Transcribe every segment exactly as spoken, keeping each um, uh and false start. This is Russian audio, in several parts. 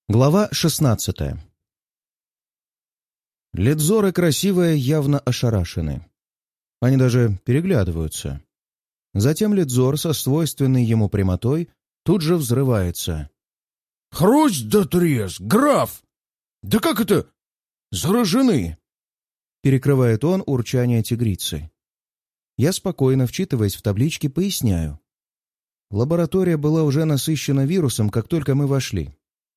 Глава шестнадцатая. Ледзор и Красивая явно ошарашены. Они даже переглядываются. Затем Ледзор со свойственной ему прямотой тут же взрывается. «Хрусть да треск, граф! Да как это? Заражены!» Перекрывает он урчание тигрицы. Я спокойно, вчитываясь в таблички, поясняю. Лаборатория была уже насыщена вирусом, как только мы вошли.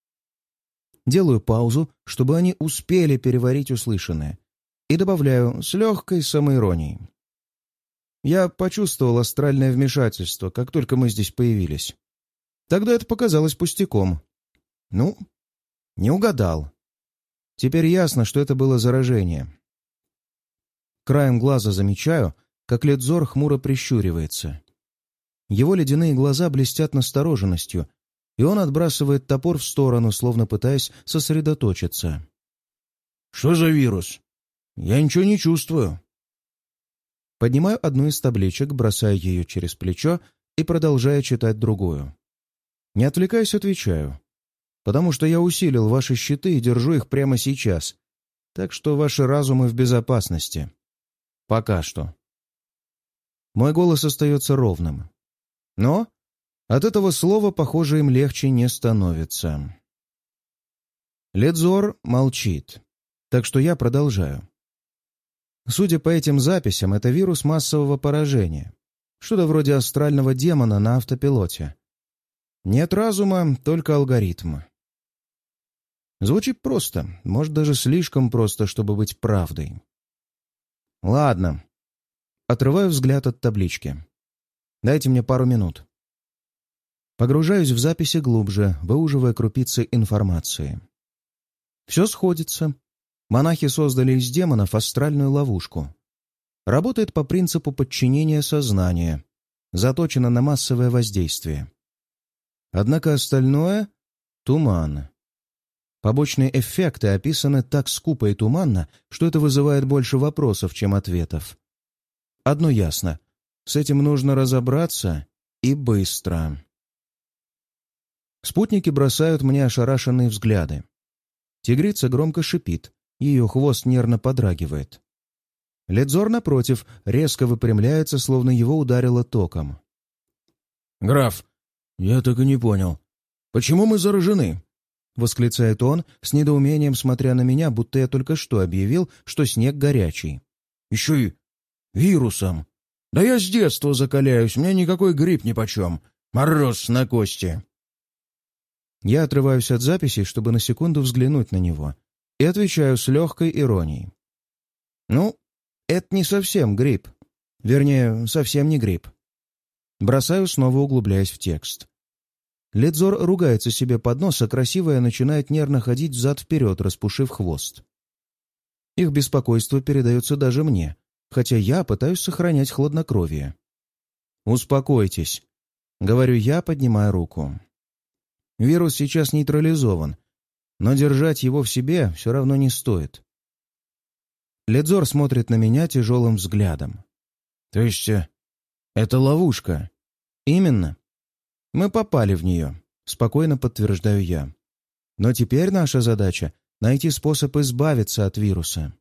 Делаю паузу, чтобы они успели переварить услышанное, и добавляю с легкой самоиронией. Я почувствовал астральное вмешательство, как только мы здесь появились. Тогда это показалось пустяком. Ну, не угадал. Теперь ясно, что это было заражение. Краем глаза замечаю, как Ледзор хмуро прищуривается. Его ледяные глаза блестят настороженностью, и он отбрасывает топор в сторону, словно пытаясь сосредоточиться. «Что за вирус? Я ничего не чувствую». Поднимаю одну из табличек, бросаю ее через плечо и продолжаю читать другую. Не отвлекаясь, отвечаю. «Потому что я усилил ваши щиты и держу их прямо сейчас, так что ваши разумы в безопасности. Пока что». Мой голос остается ровным. Но от этого слова, похоже, им легче не становится. Ледзор молчит, так что я продолжаю. Судя по этим записям, это вирус массового поражения. Что-то вроде астрального демона на автопилоте. Нет разума, только алгоритм. Звучит просто, может, даже слишком просто, чтобы быть правдой. Ладно. Отрываю взгляд от таблички. Дайте мне пару минут. Погружаюсь в записи глубже, выуживая крупицы информации. Все сходится. Монахи создали из демонов астральную ловушку. Работает по принципу подчинения сознания. Заточена на массовое воздействие. Однако остальное — туман. Побочные эффекты описаны так скупо и туманно, что это вызывает больше вопросов, чем ответов. Одно ясно. С этим нужно разобраться и быстро. Спутники бросают мне ошарашенные взгляды. Тигрица громко шипит, ее хвост нервно подрагивает. Ледзор, напротив, резко выпрямляется, словно его ударило током. «Граф, я так и не понял. Почему мы заражены?» — восклицает он, с недоумением смотря на меня, будто я только что объявил, что снег горячий. «Еще и вирусом. Да я с детства закаляюсь, мне никакой грипп нипочем. Мороз на кости». Я отрываюсь от записей, чтобы на секунду взглянуть на него, и отвечаю с легкой иронией. «Ну, это не совсем грипп. Вернее, совсем не грипп». Бросаю, снова углубляясь в текст. Ледзор ругается себе под нос, а Красивая начинает нервно ходить взад-вперед, распушив хвост. Их беспокойство передается даже мне, хотя я пытаюсь сохранять хладнокровие. «Успокойтесь», — говорю я, поднимая руку. Вирус сейчас нейтрализован, но держать его в себе все равно не стоит. Ледзор смотрит на меня тяжелым взглядом. «То есть э, это ловушка?» «Именно. Мы попали в нее», — спокойно подтверждаю я. «Но теперь наша задача — найти способ избавиться от вируса».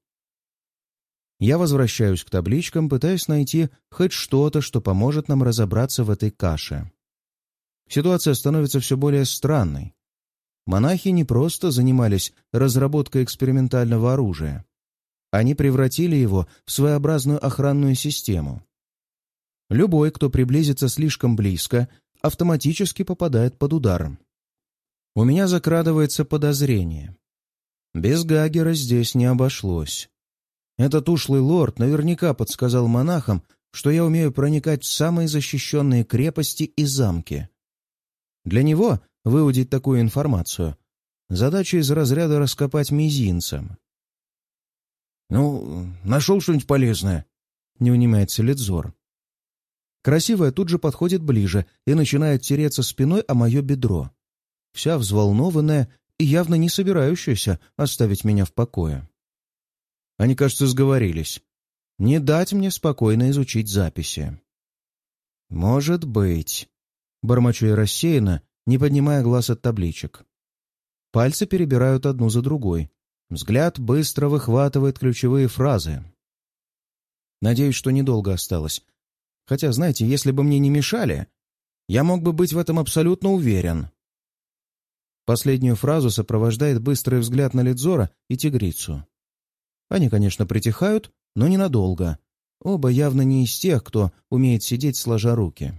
Я возвращаюсь к табличкам, пытаясь найти хоть что-то, что поможет нам разобраться в этой каше. Ситуация становится все более странной. Монахи не просто занимались разработкой экспериментального оружия. Они превратили его в своеобразную охранную систему. Любой, кто приблизится слишком близко, автоматически попадает под удар. У меня закрадывается подозрение. Без Гагера здесь не обошлось. Этот ушлый лорд наверняка подсказал монахам, что я умею проникать в самые защищенные крепости и замки. Для него выудить такую информацию — задача из разряда раскопать мизинцем. «Ну, нашел что-нибудь полезное?» — не унимается Ледзор. Красивая тут же подходит ближе и начинает тереться спиной о мое бедро, вся взволнованная и явно не собирающаяся оставить меня в покое. Они, кажется, сговорились. Не дать мне спокойно изучить записи. «Может быть», — бормочу я рассеянно, не поднимая глаз от табличек. Пальцы перебирают одну за другой. Взгляд быстро выхватывает ключевые фразы. Надеюсь, что недолго осталось. Хотя, знаете, если бы мне не мешали, я мог бы быть в этом абсолютно уверен. Последнюю фразу сопровождает быстрый взгляд на Лидзора и тигрицу. Они, конечно, притихают, но ненадолго. Оба явно не из тех, кто умеет сидеть сложа руки.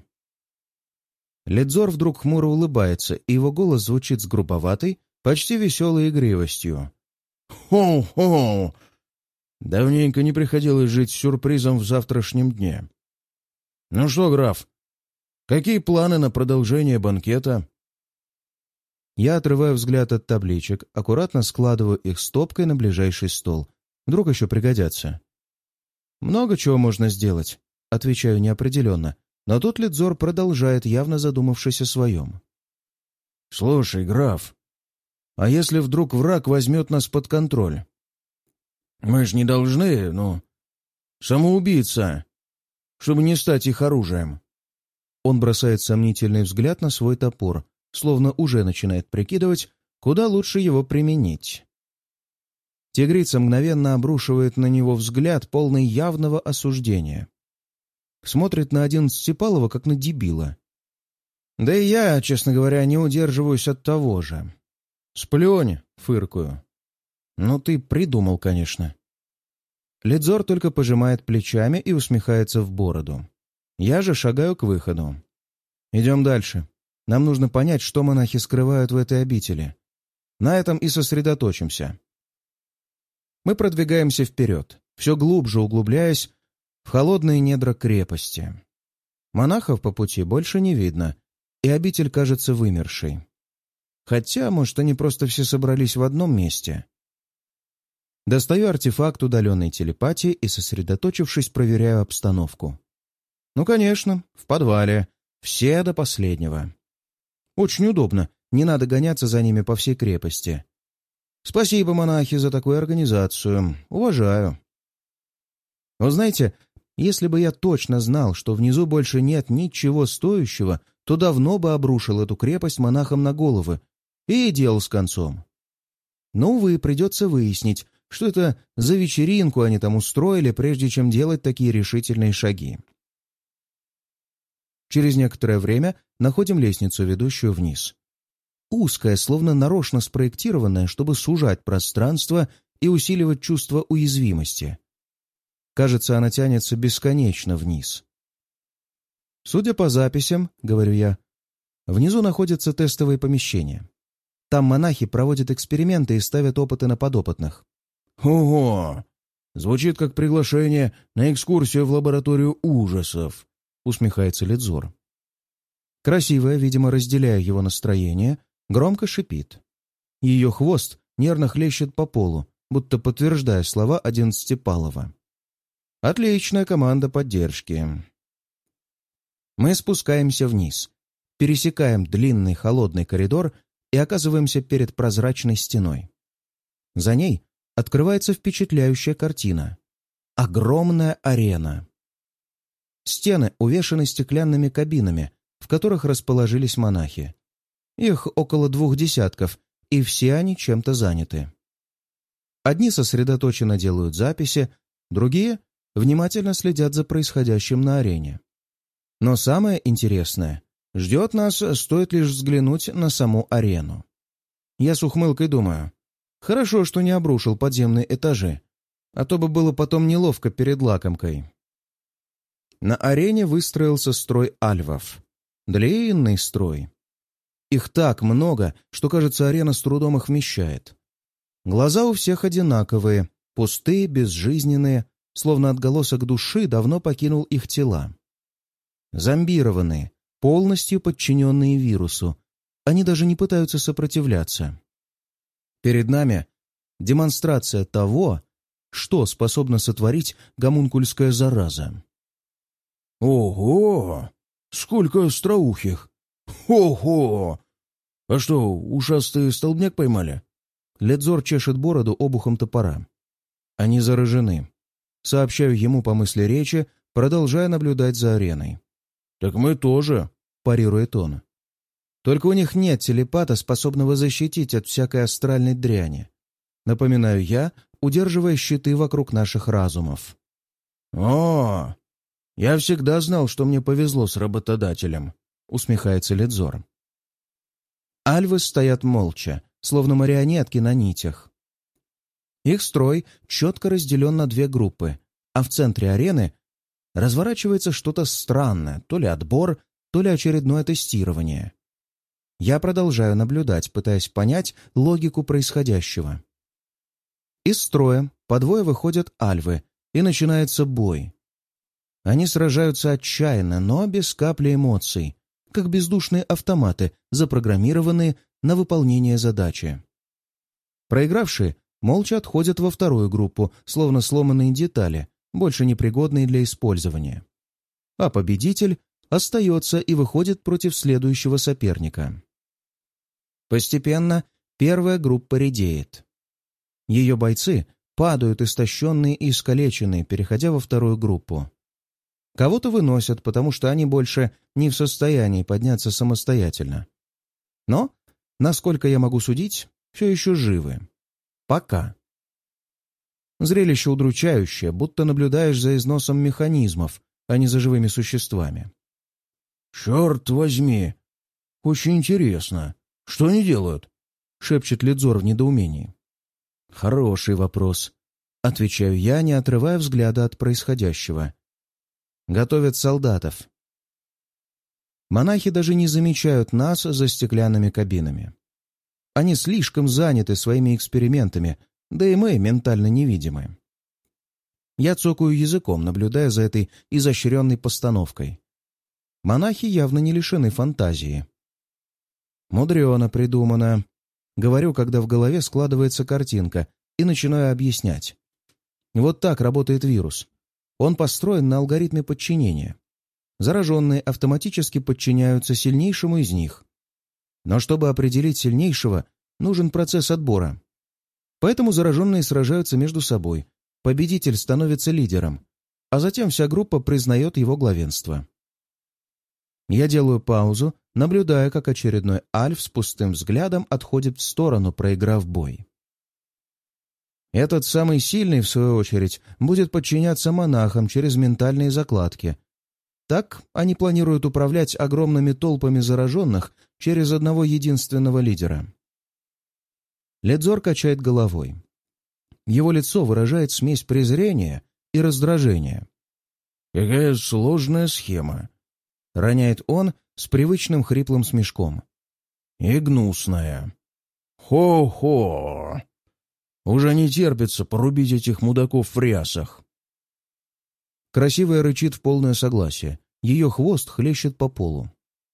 Лидзор вдруг хмуро улыбается, и его голос звучит с грубоватой, почти веселой игривостью. «Хоу-хоу! Давненько не приходилось жить с сюрпризом в завтрашнем дне. Ну что, граф, какие планы на продолжение банкета?» Я отрываю взгляд от табличек, аккуратно складываю их стопкой на ближайший стол. Вдруг еще пригодятся. «Много чего можно сделать», — отвечаю неопределенно, но тут Лидзор продолжает, явно задумавшись о своем. «Слушай, граф, а если вдруг враг возьмет нас под контроль? Мы ж не должны, ну, самоубийца, чтобы не стать их оружием». Он бросает сомнительный взгляд на свой топор, словно уже начинает прикидывать, куда лучше его применить. Тигрица мгновенно обрушивает на него взгляд, полный явного осуждения. Смотрит на одиннадцатипалого, как на дебила. Да и я, честно говоря, не удерживаюсь от того же. «Сплюнь!» — фыркую. «Ну ты придумал, конечно». Лидзор только пожимает плечами и усмехается в бороду. Я же шагаю к выходу. «Идем дальше. Нам нужно понять, что монахи скрывают в этой обители. На этом и сосредоточимся». Мы продвигаемся вперед, все глубже углубляясь в холодные недра крепости. Монахов по пути больше не видно, и обитель кажется вымершей. Хотя, может, они просто все собрались в одном месте. Достаю артефакт удаленной телепатии и, сосредоточившись, проверяю обстановку. Ну, конечно, в подвале. Все до последнего. Очень удобно, не надо гоняться за ними по всей крепости. Спасибо, монахи, за такую организацию. Уважаю. Вы знаете, если бы я точно знал, что внизу больше нет ничего стоящего, то давно бы обрушил эту крепость монахам на головы и делал с концом. Но, увы, придется выяснить, что это за вечеринку они там устроили, прежде чем делать такие решительные шаги. Через некоторое время находим лестницу, ведущую вниз. Узкая, словно нарочно спроектированная, чтобы сужать пространство и усиливать чувство уязвимости. Кажется, она тянется бесконечно вниз. Судя по записям, говорю я, внизу находятся тестовые помещения. Там монахи проводят эксперименты и ставят опыты на подопытных. «Ого! Звучит как приглашение на экскурсию в лабораторию ужасов», — усмехается Лидзор. Красивая, видимо, разделяя его настроение, громко шипит. Ее хвост нервно хлещет по полу, будто подтверждая слова одиннадцатипалого. Отличная команда поддержки. Мы спускаемся вниз, пересекаем длинный холодный коридор и оказываемся перед прозрачной стеной. За ней открывается впечатляющая картина. Огромная арена. Стены увешаны стеклянными кабинами, в которых расположились монахи. Их около двух десятков, и все они чем-то заняты. Одни сосредоточенно делают записи, другие внимательно следят за происходящим на арене. Но самое интересное ждет нас, стоит лишь взглянуть на саму арену. Я с ухмылкой думаю, хорошо, что не обрушил подземные этажи, а то бы было потом неловко перед лакомкой. На арене выстроился строй альвов. Длинный строй. Их так много, что, кажется, арена с трудом их вмещает. Глаза у всех одинаковые, пустые, безжизненные, словно отголосок души давно покинул их тела. Зомбированные, полностью подчиненные вирусу. Они даже не пытаются сопротивляться. Перед нами демонстрация того, что способна сотворить гомункульская зараза. «Ого! Сколько остроухих! Ого! А что, ушастый столбняк поймали?» Лидзор чешет бороду обухом топора. «Они заражены». Сообщаю ему по мысли речи, продолжая наблюдать за ареной. «Так мы тоже», — парирует он. Только у них нет телепата, способного защитить от всякой астральной дряни. Напоминаю я, удерживая щиты вокруг наших разумов. «О, я всегда знал, что мне повезло с работодателем», — усмехается Ледзор. Альвы стоят молча, словно марионетки на нитях. Их строй четко разделен на две группы, а в центре арены разворачивается что-то странное, то ли отбор, то ли очередное тестирование. Я продолжаю наблюдать, пытаясь понять логику происходящего. Из строя по двое выходят альвы, и начинается бой. Они сражаются отчаянно, но без капли эмоций, как бездушные автоматы, запрограммированные на выполнение задачи. Проигравшие молча отходят во вторую группу, словно сломанные детали, больше непригодные для использования. А победитель остается и выходит против следующего соперника. Постепенно первая группа редеет. Ее бойцы падают истощенные и искалеченные, переходя во вторую группу. Кого-то выносят, потому что они больше не в состоянии подняться самостоятельно. Но, насколько я могу судить, все еще живы. Пока. Зрелище удручающее, будто наблюдаешь за износом механизмов, а не за живыми существами. «Черт возьми! Очень интересно. Что они делают?» — шепчет Ледзор в недоумении. «Хороший вопрос», — отвечаю я, не отрывая взгляда от происходящего. «Готовят солдатов». Монахи даже не замечают нас за стеклянными кабинами. Они слишком заняты своими экспериментами, да и мы ментально невидимы. Я цокаю языком, наблюдая за этой изощренной постановкой. Монахи явно не лишены фантазии. «Мудрено придумано», — говорю, когда в голове складывается картинка, и начинаю объяснять. Вот так работает вирус. Он построен на алгоритме подчинения. Зараженные автоматически подчиняются сильнейшему из них. Но чтобы определить сильнейшего, нужен процесс отбора. Поэтому зараженные сражаются между собой. Победитель становится лидером, а затем вся группа признает его главенство. Я делаю паузу, наблюдая, как очередной альф с пустым взглядом отходит в сторону, проиграв бой. Этот самый сильный, в свою очередь, будет подчиняться монахам через ментальные закладки. Так они планируют управлять огромными толпами зараженных через одного единственного лидера. Ледзор качает головой. Его лицо выражает смесь презрения и раздражения. «Какая сложная схема», — роняет он с привычным хриплым смешком. «И гнусная. Хо-хо! Уже не терпится порубить этих мудаков в рясах». Красивая рычит в полное согласие. Ее хвост хлещет по полу.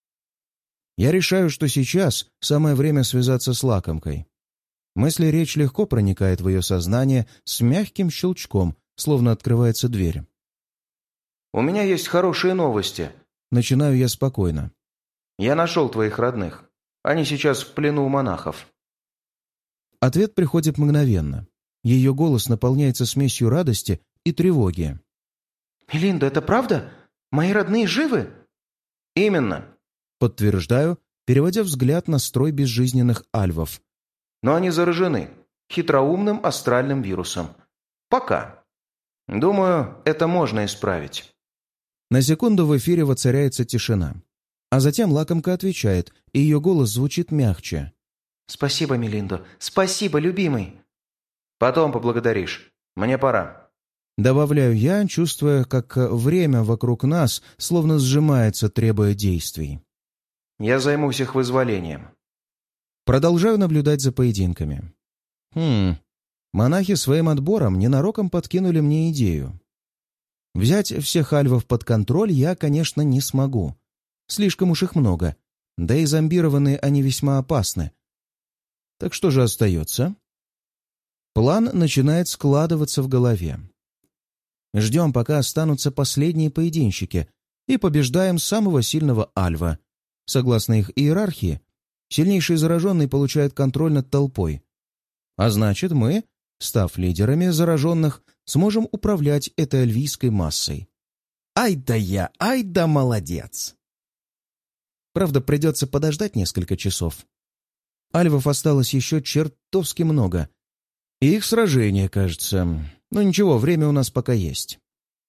Я решаю, что сейчас самое время связаться с лакомкой. Мысли речь легко проникает в ее сознание с мягким щелчком, словно открывается дверь. «У меня есть хорошие новости», — начинаю я спокойно. «Я нашел твоих родных. Они сейчас в плену у монахов». Ответ приходит мгновенно. Ее голос наполняется смесью радости и тревоги. «Мелинда, это правда? Мои родные живы?» «Именно», — подтверждаю, переводя взгляд на строй безжизненных альвов. «Но они заражены хитроумным астральным вирусом. Пока. Думаю, это можно исправить». На секунду в эфире воцаряется тишина. А затем лакомка отвечает, и ее голос звучит мягче. «Спасибо, Мелиндо. Спасибо, любимый». «Потом поблагодаришь. Мне пора». Добавляю я, чувствуя, как время вокруг нас словно сжимается, требуя действий. «Я займусь их вызволением». Продолжаю наблюдать за поединками. Хм, монахи своим отбором ненароком подкинули мне идею. Взять всех альвов под контроль я, конечно, не смогу. Слишком уж их много, да и зомбированные они весьма опасны. Так что же остается? План начинает складываться в голове. Ждем, пока останутся последние поединщики, и побеждаем самого сильного альва. Согласно их иерархии, сильнейший зараженный получает контроль над толпой. А значит, мы, став лидерами зараженных, сможем управлять этой альвийской массой. Ай да я, ай да молодец! Правда, придется подождать несколько часов. Альвов осталось еще чертовски много. И их сражение, кажется. Но ничего, время у нас пока есть.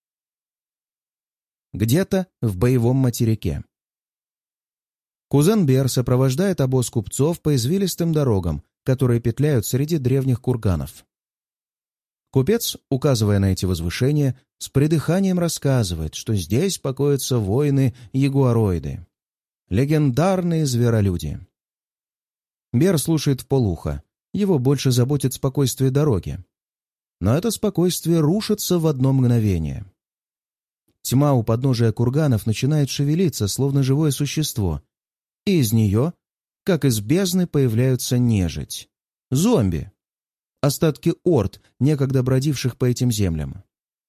Где-то в боевом материке. Кузен Бер сопровождает обоз купцов по извилистым дорогам, которые петляют среди древних курганов. Купец, указывая на эти возвышения, с придыханием рассказывает, что здесь покоятся воины-ягуароиды. Легендарные зверолюди. Бер слушает вполуха. Его больше заботит спокойствие дороги. Но это спокойствие рушится в одно мгновение. Тьма у подножия курганов начинает шевелиться, словно живое существо. И из нее, как из бездны, появляются нежить. Зомби. Остатки орд, некогда бродивших по этим землям.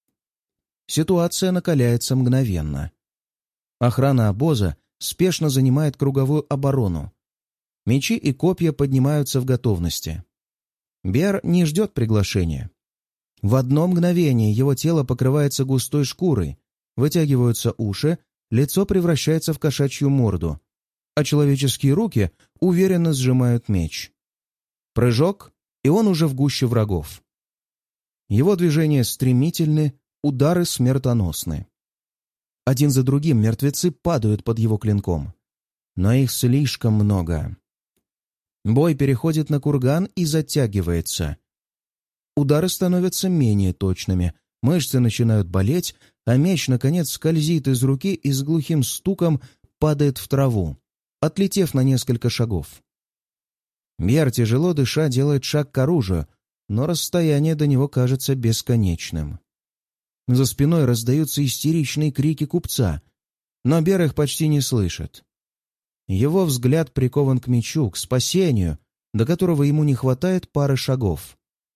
Ситуация накаляется мгновенно. Охрана обоза спешно занимает круговую оборону. Мечи и копья поднимаются в готовности. Бер не ждет приглашения. В одно мгновение его тело покрывается густой шкурой, вытягиваются уши, лицо превращается в кошачью морду, а человеческие руки уверенно сжимают меч. Прыжок, и он уже в гуще врагов. Его движения стремительны, удары смертоносны. Один за другим мертвецы падают под его клинком. Но их слишком много. Бой переходит на курган и затягивается. Удары становятся менее точными, мышцы начинают болеть, а меч, наконец, скользит из руки и с глухим стуком падает в траву, отлетев на несколько шагов. Бер, тяжело дыша, делает шаг к оружию, но расстояние до него кажется бесконечным. За спиной раздаются истеричные крики купца, но Бер их почти не слышит. Его взгляд прикован к мечу, к спасению, до которого ему не хватает пары шагов.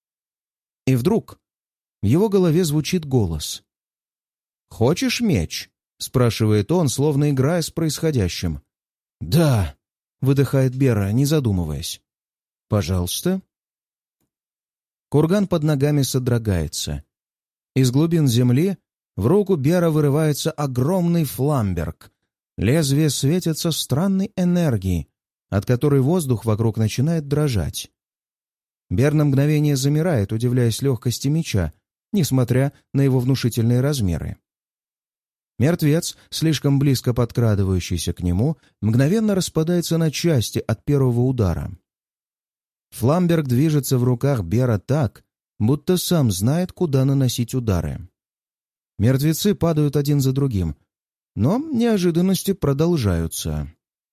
И вдруг в его голове звучит голос. «Хочешь меч?» — спрашивает он, словно играя с происходящим. «Да», — выдыхает Бера, не задумываясь. «Пожалуйста». Курган под ногами содрогается. Из глубин земли в руку Бера вырывается огромный фламберг. Лезвие светится странной энергией, от которой воздух вокруг начинает дрожать. Бер на мгновение замирает, удивляясь легкости меча, несмотря на его внушительные размеры. Мертвец, слишком близко подкрадывающийся к нему, мгновенно распадается на части от первого удара. Фламберг движется в руках Бера так, будто сам знает, куда наносить удары. Мертвецы падают один за другим, но неожиданности продолжаются.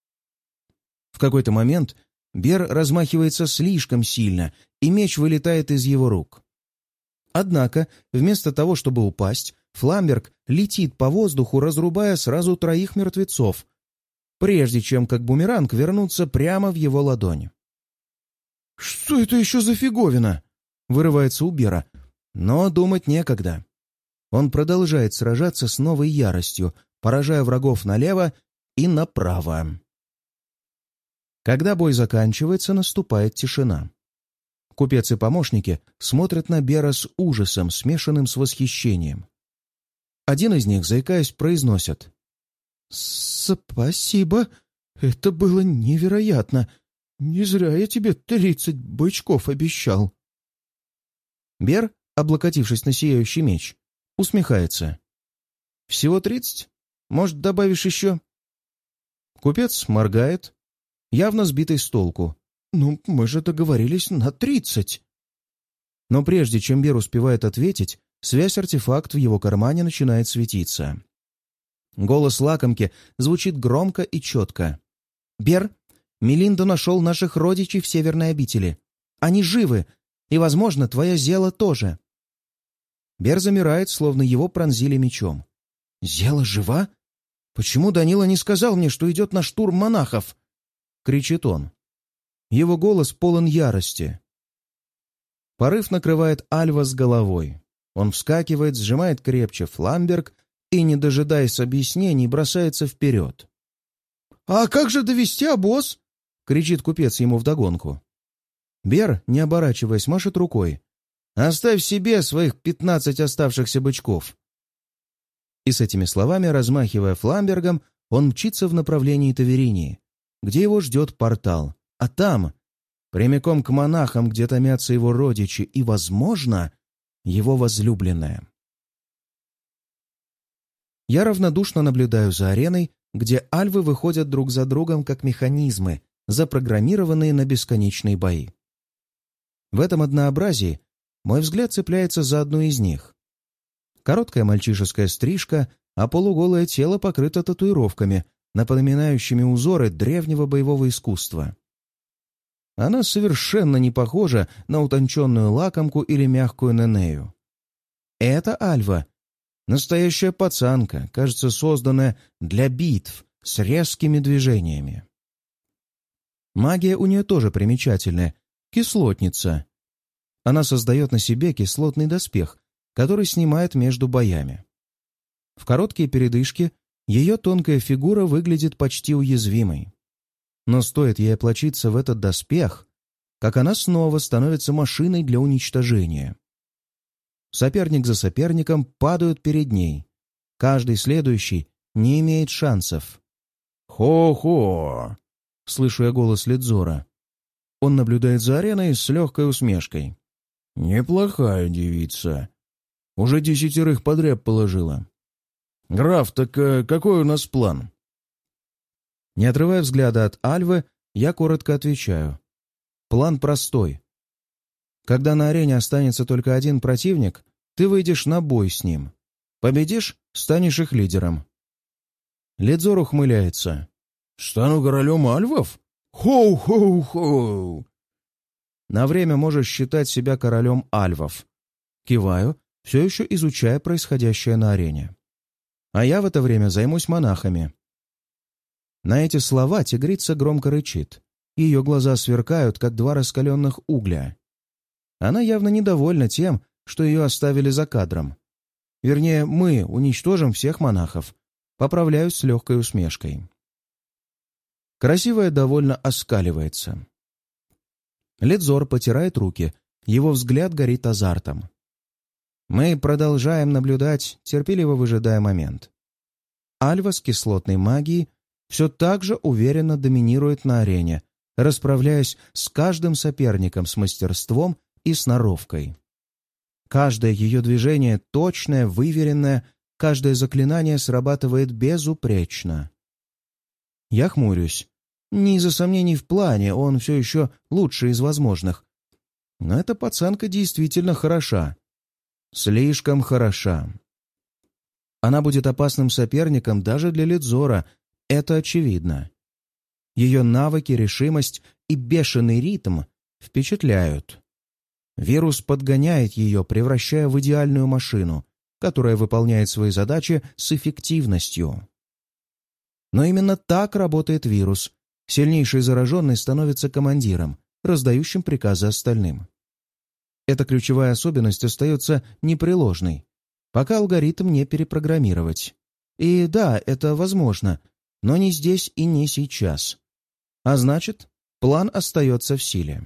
В какой-то момент Бер размахивается слишком сильно, и меч вылетает из его рук. Однако, вместо того, чтобы упасть, Фламберг летит по воздуху, разрубая сразу троих мертвецов, прежде чем, как бумеранг, вернуться прямо в его ладонь. «Что это еще за фиговина?» — вырывается у Бера, но думать некогда. Он продолжает сражаться с новой яростью, поражая врагов налево и направо. Когда бой заканчивается, наступает тишина. Купец и помощники смотрят на Бера с ужасом, смешанным с восхищением. Один из них, заикаясь, произносит: «Спасибо, это было невероятно. Не зря я тебе тридцать бычков обещал». Бер, облокотившись на сияющий меч, усмехается. «Всего тридцать? Может, добавишь еще?» Купец моргает, явно сбитый с толку. «Ну, мы же договорились на тридцать». Но прежде чем Бер успевает ответить, связь-артефакт в его кармане начинает светиться. Голос лакомки звучит громко и четко. «Бер, Мелинда нашел наших родичей в Северной обители. Они живы, и, возможно, твоя Зела тоже». Бер замирает, словно его пронзили мечом. «Зела жива? Почему Данила не сказал мне, что идет на штурм монахов?» — кричит он. Его голос полон ярости. Порыв накрывает Альва с головой. Он вскакивает, сжимает крепче фламберг и, не дожидаясь объяснений, бросается вперед. «А как же довести обоз?» — кричит купец ему вдогонку. Бер, не оборачиваясь, машет рукой. «Оставь себе своих пятнадцать оставшихся бычков». И с этими словами, размахивая фламбергом, он мчится в направлении Таверинии, где его ждет портал, а там, прямиком к монахам, где томятся его родичи и, возможно, его возлюбленная. Я равнодушно наблюдаю за ареной, где альвы выходят друг за другом как механизмы, запрограммированные на бесконечные бои. В этом однообразии мой взгляд цепляется за одну из них. Короткая мальчишеская стрижка, а полуголое тело покрыто татуировками, напоминающими узоры древнего боевого искусства. Она совершенно не похожа на утонченную лакомку или мягкую Ненею. Эта альва — настоящая пацанка, кажется, созданная для битв с резкими движениями. Магия у нее тоже примечательная — кислотница. Она создает на себе кислотный доспех, который снимает между боями. В короткие передышки ее тонкая фигура выглядит почти уязвимой. Но стоит ей облачиться в этот доспех, как она снова становится машиной для уничтожения. Соперник за соперником падают перед ней. Каждый следующий не имеет шансов. «Хо-хо!» — слышу я голос Ледзора. Он наблюдает за ареной с легкой усмешкой. «Неплохая девица. Уже десятерых подряд положила. Граф, так э, какой у нас план?» Не отрывая взгляда от Альвы, я коротко отвечаю. План простой. Когда на арене останется только один противник, ты выйдешь на бой с ним. Победишь — станешь их лидером. Ледзор ухмыляется. «Стану королем альвов? Хоу-хоу-хоу!» На время можешь считать себя королем альвов. Киваю, все еще изучая происходящее на арене. А я в это время займусь монахами. На эти слова тигрица громко рычит. Ее глаза сверкают, как два раскаленных угля. Она явно недовольна тем, что ее оставили за кадром. Вернее, мы уничтожим всех монахов. Поправляюсь с легкой усмешкой. Красивая довольно оскаливается. Ледзор потирает руки, его взгляд горит азартом. Мы продолжаем наблюдать, терпеливо выжидая момент. Альва с кислотной магией все так же уверенно доминирует на арене, расправляясь с каждым соперником с мастерством и сноровкой. Каждое ее движение точное, выверенное, каждое заклинание срабатывает безупречно. Я хмурюсь. Не из-за сомнений в плане, он все еще лучший из возможных. Но эта пацанка действительно хороша. Слишком хороша. Она будет опасным соперником даже для Ледзора, это очевидно. Ее навыки, решимость и бешеный ритм впечатляют. Вирус подгоняет ее, превращая в идеальную машину, которая выполняет свои задачи с эффективностью. Но именно так работает вирус. Сильнейший зараженный становится командиром, раздающим приказы остальным. Эта ключевая особенность остается непреложной, пока алгоритм не перепрограммировать. И да, это возможно, но не здесь и не сейчас. А значит, план остается в силе.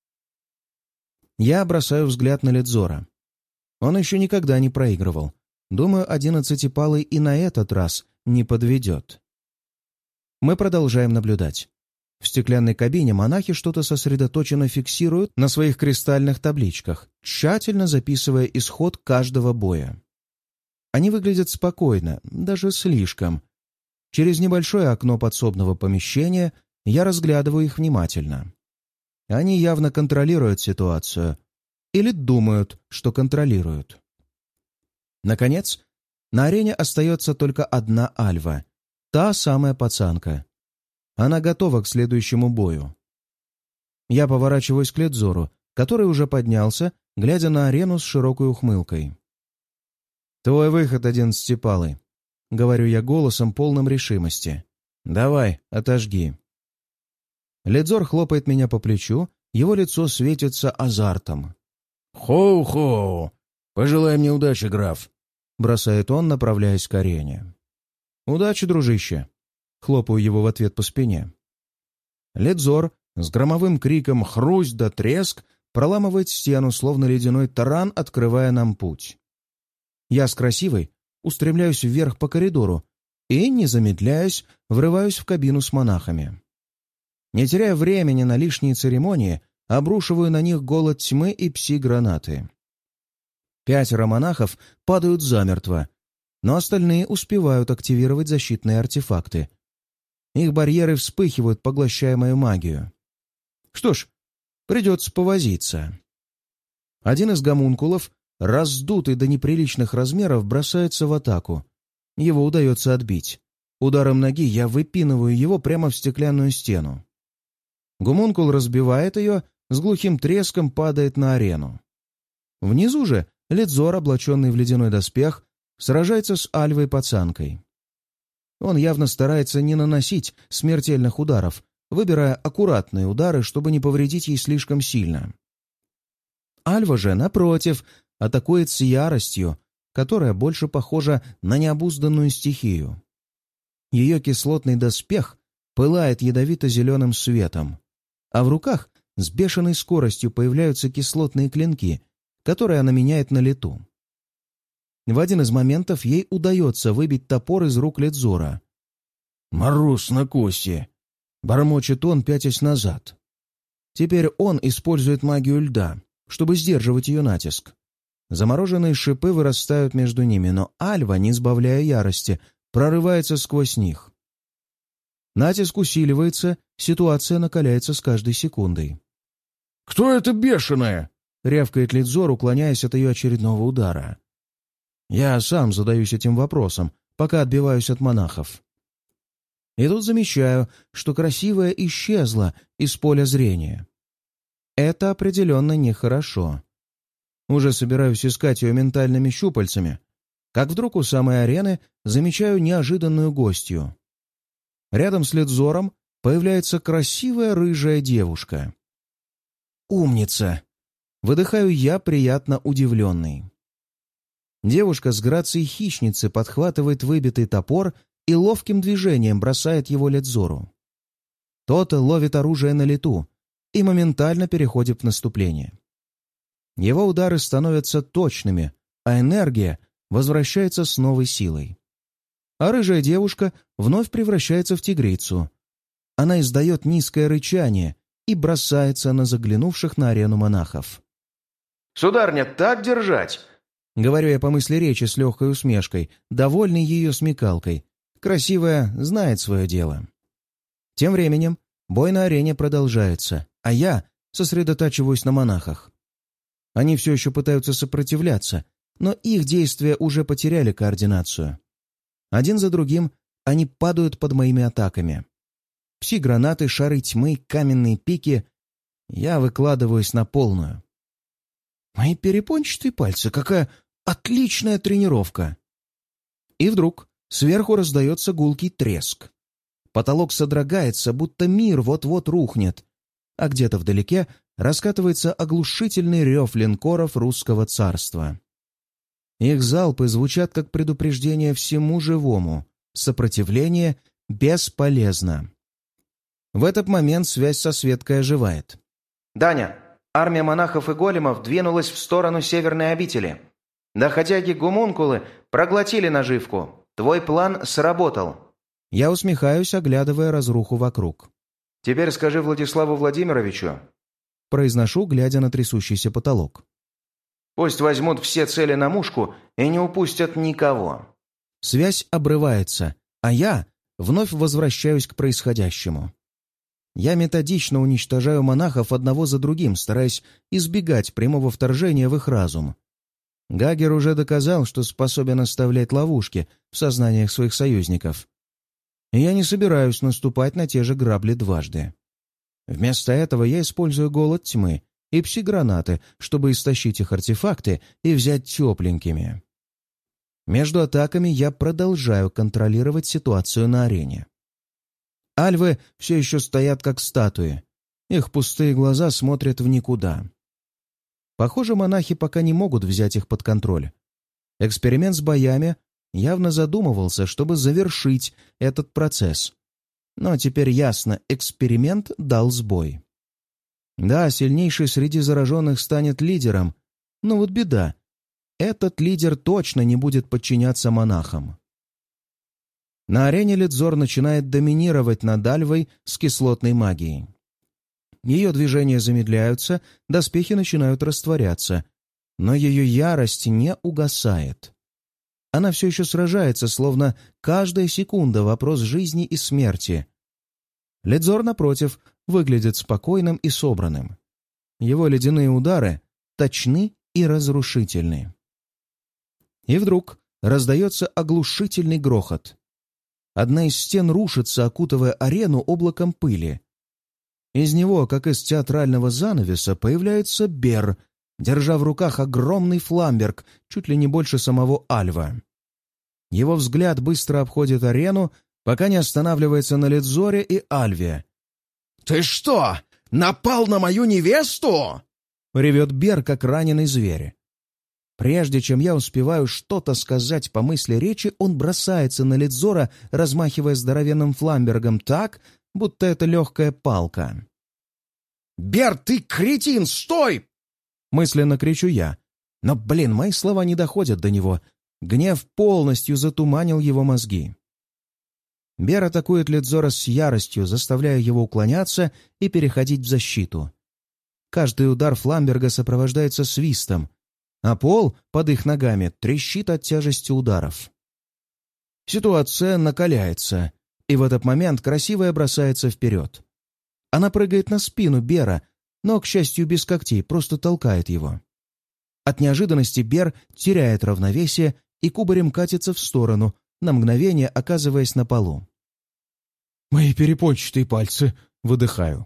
Я бросаю взгляд на Ледзора. Он еще никогда не проигрывал. Думаю, одиннадцатипалый и на этот раз не подведет. Мы продолжаем наблюдать. В стеклянной кабине монахи что-то сосредоточенно фиксируют на своих кристальных табличках, тщательно записывая исход каждого боя. Они выглядят спокойно, даже слишком. Через небольшое окно подсобного помещения я разглядываю их внимательно. Они явно контролируют ситуацию. Или думают, что контролируют. Наконец, на арене остается только одна альва. Та самая пацанка. Она готова к следующему бою. Я поворачиваюсь к Ледзору, который уже поднялся, глядя на арену с широкой ухмылкой. «Твой выход, одиннадцатипалый», — говорю я голосом, полным решимости. «Давай, отожги». Ледзор хлопает меня по плечу, его лицо светится азартом. «Хоу-хоу! Пожелай мне удачи, граф!» — бросает он, направляясь к арене. «Удачи, дружище!» — хлопаю его в ответ по спине. Ледзор с громовым криком «хрусть да треск» проламывает стену, словно ледяной таран, открывая нам путь. Я с красивой устремляюсь вверх по коридору, и, не замедляясь, врываюсь в кабину с монахами. Не теряя времени на лишние церемонии, обрушиваю на них голод тьмы и пси-гранаты. Пятеро монахов падают замертво, но остальные успевают активировать защитные артефакты. Их барьеры вспыхивают, поглощая мою магию. Что ж, придется повозиться. Один из гомункулов, раздутый до неприличных размеров, бросается в атаку. Его удается отбить. Ударом ноги я выпинываю его прямо в стеклянную стену. Гомункул разбивает ее, с глухим треском падает на арену. Внизу же Лидзор, облаченный в ледяной доспех, сражается с Альвой-пацанкой. Он явно старается не наносить смертельных ударов, выбирая аккуратные удары, чтобы не повредить ей слишком сильно. Альва же, напротив, атакует с яростью, которая больше похожа на необузданную стихию. Ее кислотный доспех пылает ядовито-зеленым светом, а в руках с бешеной скоростью появляются кислотные клинки, которые она меняет на лету. В один из моментов ей удается выбить топор из рук Лидзора. «Мороз на кости!» — бормочет он, пятясь назад. Теперь он использует магию льда, чтобы сдерживать ее натиск. Замороженные шипы вырастают между ними, но Альва, не сбавляя ярости, прорывается сквозь них. Натиск усиливается, ситуация накаляется с каждой секундой. «Кто это бешеная?» — рявкает Лидзор, уклоняясь от ее очередного удара. Я сам задаюсь этим вопросом, пока отбиваюсь от монахов. И тут замечаю, что красивая исчезла из поля зрения. Это определенно нехорошо. Уже собираюсь искать ее ментальными щупальцами, как вдруг у самой арены замечаю неожиданную гостью. Рядом с Лидзором появляется красивая рыжая девушка. «Умница!» — выдыхаю я, приятно удивленный. Девушка с грацией хищницы подхватывает выбитый топор и ловким движением бросает его Лидзору. Тот ловит оружие на лету и моментально переходит в наступление. Его удары становятся точными, а энергия возвращается с новой силой. А рыжая девушка вновь превращается в тигрицу. Она издает низкое рычание и бросается на заглянувших на арену монахов. «Сударня, так держать!» — говорю я по мысли речи с легкой усмешкой, довольный ее смекалкой. Красивая знает свое дело. Тем временем бой на арене продолжается, а я сосредотачиваюсь на монахах. Они все еще пытаются сопротивляться, но их действия уже потеряли координацию. Один за другим они падают под моими атаками. Пси-гранаты, шары тьмы, каменные пики. Я выкладываюсь на полную. Мои перепончатые пальцы, какая отличная тренировка! И вдруг сверху раздается гулкий треск. Потолок содрогается, будто мир вот-вот рухнет, а где-то вдалеке раскатывается оглушительный рев линкоров русского царства. Их залпы звучат как предупреждение всему живому. Сопротивление бесполезно. В этот момент связь со Светкой оживает. «Даня, армия монахов и големов двинулась в сторону северной обители. Доходяги-гумункулы проглотили наживку. Твой план сработал». Я усмехаюсь, оглядывая разруху вокруг. «Теперь скажи Владиславу Владимировичу», — произношу, глядя на трясущийся потолок. «пусть возьмут все цели на мушку и не упустят никого». Связь обрывается, а я вновь возвращаюсь к происходящему. Я методично уничтожаю монахов одного за другим, стараясь избегать прямого вторжения в их разум. Гагер уже доказал, что способен оставлять ловушки в сознаниях своих союзников. И я не собираюсь наступать на те же грабли дважды. Вместо этого я использую голод тьмы и пси-гранаты, чтобы истощить их артефакты и взять тепленькими. Между атаками я продолжаю контролировать ситуацию на арене. Альвы все еще стоят как статуи. Их пустые глаза смотрят в никуда. Похоже, монахи пока не могут взять их под контроль. Эксперимент с боями явно задумывался, чтобы завершить этот процесс. Но теперь ясно, эксперимент дал сбой. Да, сильнейший среди зараженных станет лидером, но вот беда. Этот лидер точно не будет подчиняться монахам. На арене Лидзор начинает доминировать над Альвой с кислотной магией. Ее движения замедляются, доспехи начинают растворяться, но ее ярость не угасает. Она все еще сражается, словно каждая секунда — вопрос жизни и смерти. Лидзор, напротив, выглядит спокойным и собранным. Его ледяные удары точны и разрушительны. И вдруг раздается оглушительный грохот. Одна из стен рушится, окутывая арену облаком пыли. Из него, как из театрального занавеса, появляется Бер, держа в руках огромный фламберг, чуть ли не больше самого Альва. Его взгляд быстро обходит арену, пока не останавливается на Лидзоре и Альве. «Ты что, напал на мою невесту?» — ревет Бер, как раненый зверь. Прежде чем я успеваю что-то сказать по мысли речи, он бросается на Лидзора, размахивая здоровенным фламбергом так, будто это легкая палка. «Бер, ты кретин, стой!» — мысленно кричу я. Но, блин, мои слова не доходят до него. Гнев полностью затуманил его мозги. Бер атакует Лидзора с яростью, заставляя его уклоняться и переходить в защиту. Каждый удар фламберга сопровождается свистом, а пол под их ногами трещит от тяжести ударов. Ситуация накаляется, и в этот момент красивая бросается вперед. Она прыгает на спину Бера, но, к счастью, без когтей, просто толкает его. От неожиданности Бер теряет равновесие и кубарем катится в сторону, на мгновение оказываясь на полу. «Мои перепончатые пальцы!» — выдыхаю.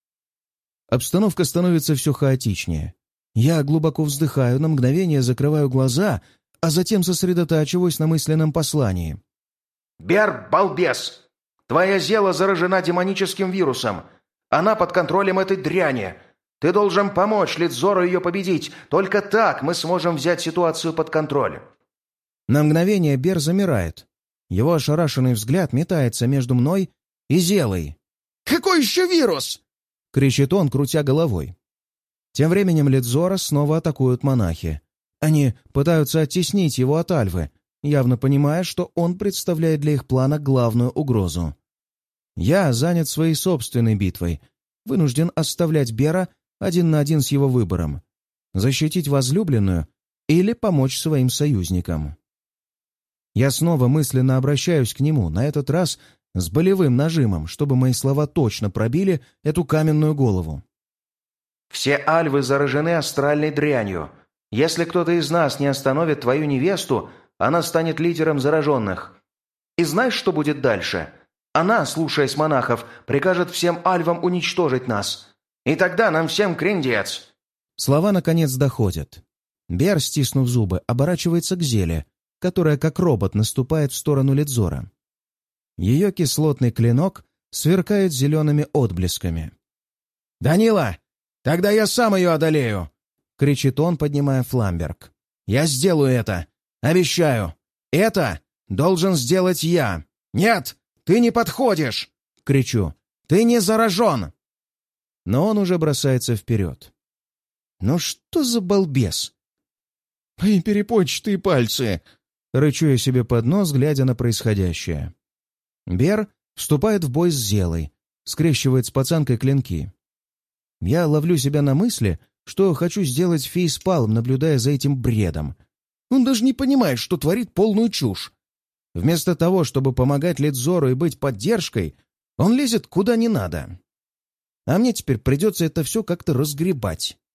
Обстановка становится все хаотичнее. Я глубоко вздыхаю, на мгновение закрываю глаза, а затем сосредотачиваюсь на мысленном послании. «Бер, балбес! Твоя зела заражена демоническим вирусом. Она под контролем этой дряни. Ты должен помочь Лидзору ее победить. Только так мы сможем взять ситуацию под контроль». На мгновение Бер замирает. Его ошарашенный взгляд метается между мной и Зелой. «Какой еще вирус?» — кричит он, крутя головой. Тем временем Лидзора снова атакуют монахи. Они пытаются оттеснить его от Альвы, явно понимая, что он представляет для их плана главную угрозу. Я занят своей собственной битвой, вынужден оставлять Бера один на один с его выбором — защитить возлюбленную или помочь своим союзникам. Я снова мысленно обращаюсь к нему, на этот раз с болевым нажимом, чтобы мои слова точно пробили эту каменную голову. «Все альвы заражены астральной дрянью. Если кто-то из нас не остановит твою невесту, она станет лидером зараженных. И знаешь, что будет дальше? Она, слушаясь монахов, прикажет всем альвам уничтожить нас. И тогда нам всем крендец». Слова наконец доходят. Бер, стиснув зубы, оборачивается к Зеле, которая как робот наступает в сторону Лидзора. Ее кислотный клинок сверкает зелеными отблесками. «Данила, тогда я сам ее одолею!» — кричит он, поднимая фламберг. «Я сделаю это! Обещаю! Это должен сделать я! Нет, ты не подходишь!» — кричу. «Ты не заражен!» Но он уже бросается вперед. «Ну что за балбес?» «Мои перепончатые пальцы!» — рычу я себе под нос, глядя на происходящее. Бер вступает в бой с Зелой, скрещивает с пацанкой клинки. Я ловлю себя на мысли, что хочу сделать фейспалм, наблюдая за этим бредом. Он даже не понимает, что творит полную чушь. Вместо того, чтобы помогать Лидзору и быть поддержкой, он лезет куда не надо. А мне теперь придется это все как-то разгребать.